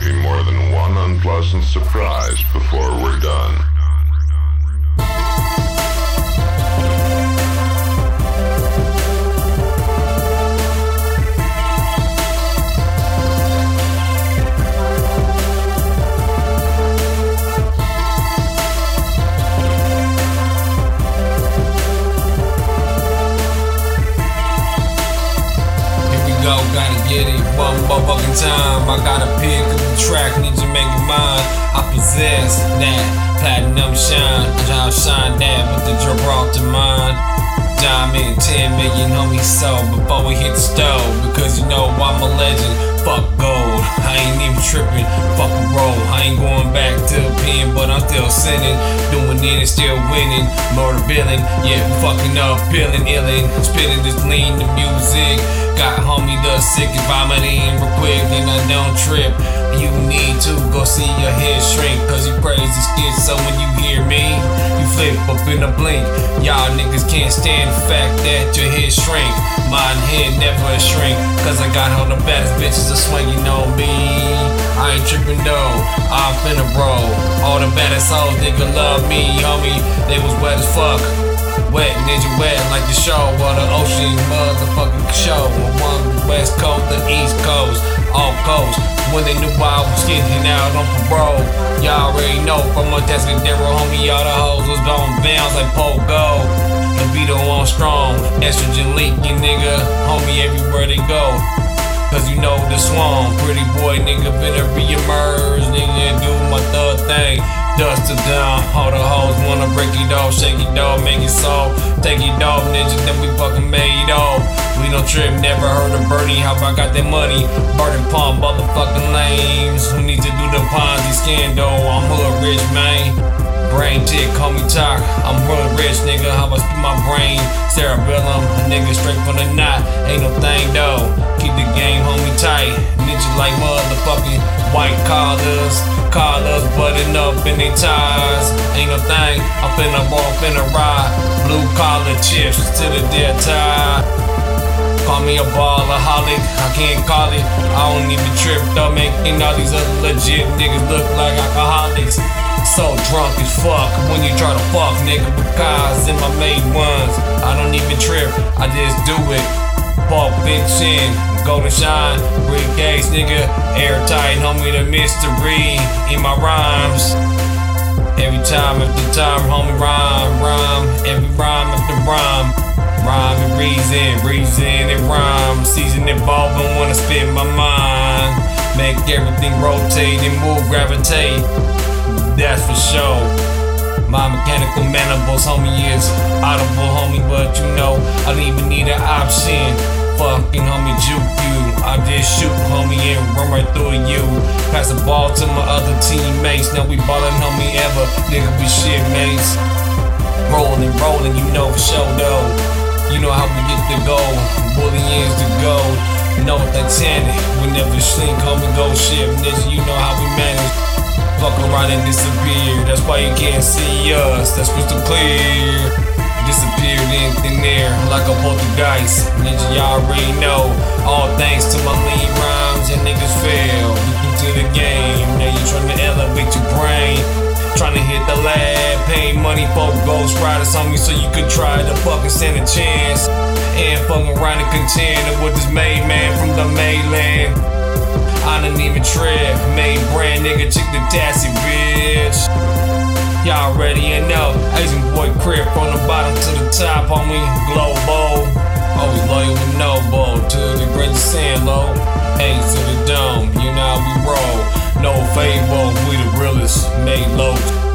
be more than one unpleasant surprise before we're done. Gotta get it one motherfucking time. I gotta pick up the track, need to make it mine. I possess that platinum shine. I'll shine that with the drip off to mine. Diamond 10 million homies sold before we hit the stove. Because you know I'm a legend, fuck gold. I ain't even tripping, fuck a roll. I ain't going back to the pen, but I'm still sinning. Doing it and still winning. Murder billing, yeah, fucking up, peeling, illin'. Spitting this lean the music. Got homie the sick and vomiting real quick and I don't trip. You need to go see your head shrink, cause you crazy skid. So when you hear me, you flip up in a blink. Y'all niggas can't stand the fact that your head shrink. Mine head never shrink, cause I got all the baddest bitches a swinging on me. I ain't tripping though, I'm finna roll. All the baddest hoes, nigga love me, homie. They was wet as fuck. Wet, ninja wet like the show or the ocean motherfucking show. One West Coast, the East Coast, all coast. When they knew I was getting out on parole, y'all already know from my desk and there homie, all the hoes was gon' bounce like Pogo. The beat on strong, estrogen leaking, nigga, homie everywhere they go. Cause you know the swan, pretty boy nigga finna re-emerge, nigga do my thug thing. Dust it down, all the hoes wanna break it off, shake it off, make it soft. Take it off, ninja, then we fucking made off. We don't trip, never heard of Bernie, how I got that money? Burden pump, motherfucking lames. Who need to do the Ponzi scandal? I'm hood rich, man. Brain tick, call me talk. I'm hood rich, nigga, how I spit my brain. Cerebellum, a nigga straight from the knot. Ain't no thing though, keep the game homie tight. Ninja like motherfucking white collars. Collars button up in they ties. Ain't no thing, I'm finna walk, finna ride. Blue collar chips to the dead tie. Call me a ballaholic, I can't call it. I don't even trip though, making all these other legit niggas look like alcoholics. So drunk as fuck when you try to fuck, nigga, with cars in my made ones. I don't even trip, I just do it. Pulp Fiction, Golden Shine, briefcase, nigga, airtight, homie, the mystery in my rhymes. Every time after time, homie, rhyme, every rhyme after rhyme. Rhyme and reason and rhyme. Season evolving, wanna spit my mind. Make everything rotate and move, gravitate. That's for sure. My mechanical mandibles, homie, is audible, homie, but you know, I don't even need an option. Fucking homie, juke you. I just shoot, homie, and run right through you. Pass the ball to my other teammates. Now we ballin', homie, ever. Nigga, we shit mates. Rolling, you know for sure, though. You know how we get the gold. Bullying's the gold. No Titanic. We never sink, homie, go ship, nigga. You know how we manage. Fuck around and disappear, that's why you can't see us, that's crystal clear. Disappeared in thin air like a poltergeist. Ninja, y'all already know. All thanks to my lean rhymes, and niggas fail. You to the game, now you trying to elevate your brain. Trying to hit the lab, pay money for ghost riders on me so you could try to fucking stand a chance. And fucking around and contend with this made man from the mainland. I didn't even trip, made brand nigga, chick the tassy bitch. Y'all already know, Asian boy crib from the bottom to the top, homie, global. Always loyal with no bow, to the greatest sand low. A to the dome, you know how we roll. No fable, we the realest, made low.